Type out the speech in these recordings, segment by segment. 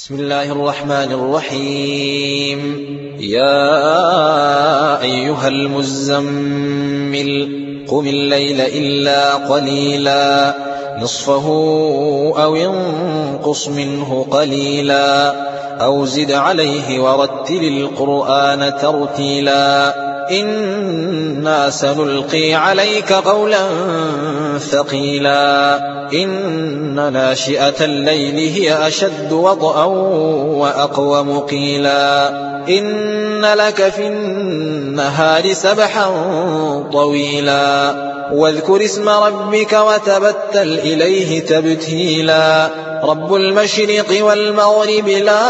بسم الله الرحمن الرحيم. يا أيها المزمل قم الليل إلا قليلا نصفه أو انقص منه قليلا أو زد عليه ورتل القرآن ترتيلا إنا سنلقي عليك قولا ثقيلا إن ناشئة الليل هي أشد وطئا وأقوم قيلا إن لك في النهار سبحا طويلا واذكر اسم ربك وتبتل إليه تبتيلا رب المشرق والمغرب لا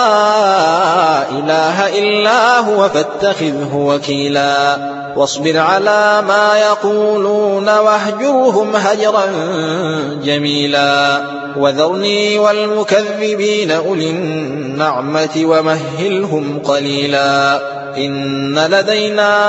إله إلا هو فاتخذه وكيلا واصبر على ما يقولون واهجرهم هجرا جميلا وذرني والمكذبين أولي النعمة ومهلهم قليلا إن لدينا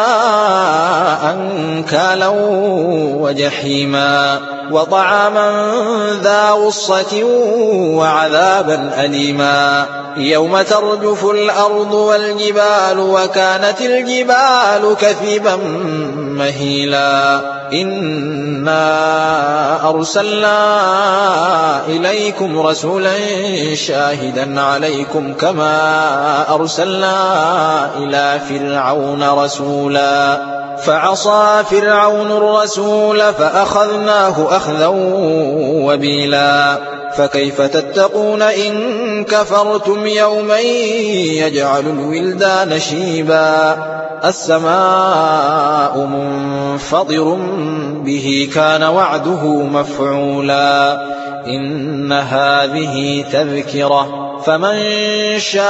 أنكالا وجحيما وطعاما ذا غصة وعذابا أليما يوم ترجف الأرض والجبال وكانت الجبال كثيبا مهيلا إنا أرسلنا إليكم رسولا شاهدا عليكم كما أرسلنا إلى فرعون رسولا فعصى فرعون الرسول فأخذناه أخذا وبيلا فكيف تتقون إن كفرتم يوما يجعل الولدان شيبا السماء منفطر به كان وعده مفعولا إن هذه تذكرة فمن شاء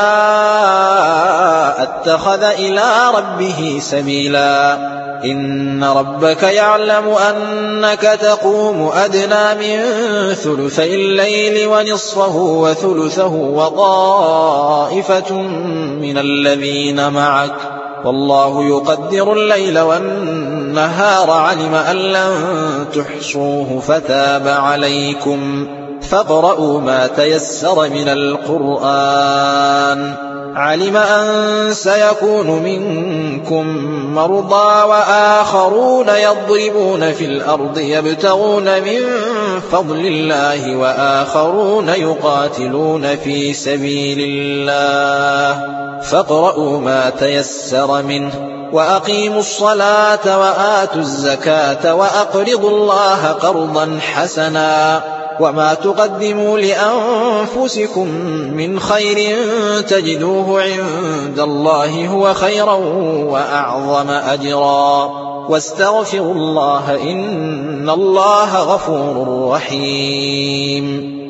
اتخذ إلى ربه سبيلا إن ربك يعلم أنك تقوم أدنى من ثلثي الليل ونصفه وثلثه وطائفة من الذين معك والله يقدر الليل والنهار علم أن لن تحصوه فتاب عليكم فاقرؤوا ما تيسر من القرآن علم أن سيكون منكم مرضى وآخرون يضربون في الأرض يبتغون من فضل الله وآخرون يقاتلون في سبيل الله فاقرؤوا ما تيسر منه وأقيموا الصلاة وآتوا الزكاة وأقرضوا الله قرضا حسنا وما تقدموا لأنفسكم من خير تجدوه عند الله هو خيرا وأعظم أجرا واستغفروا الله إن الله غفور رحيم.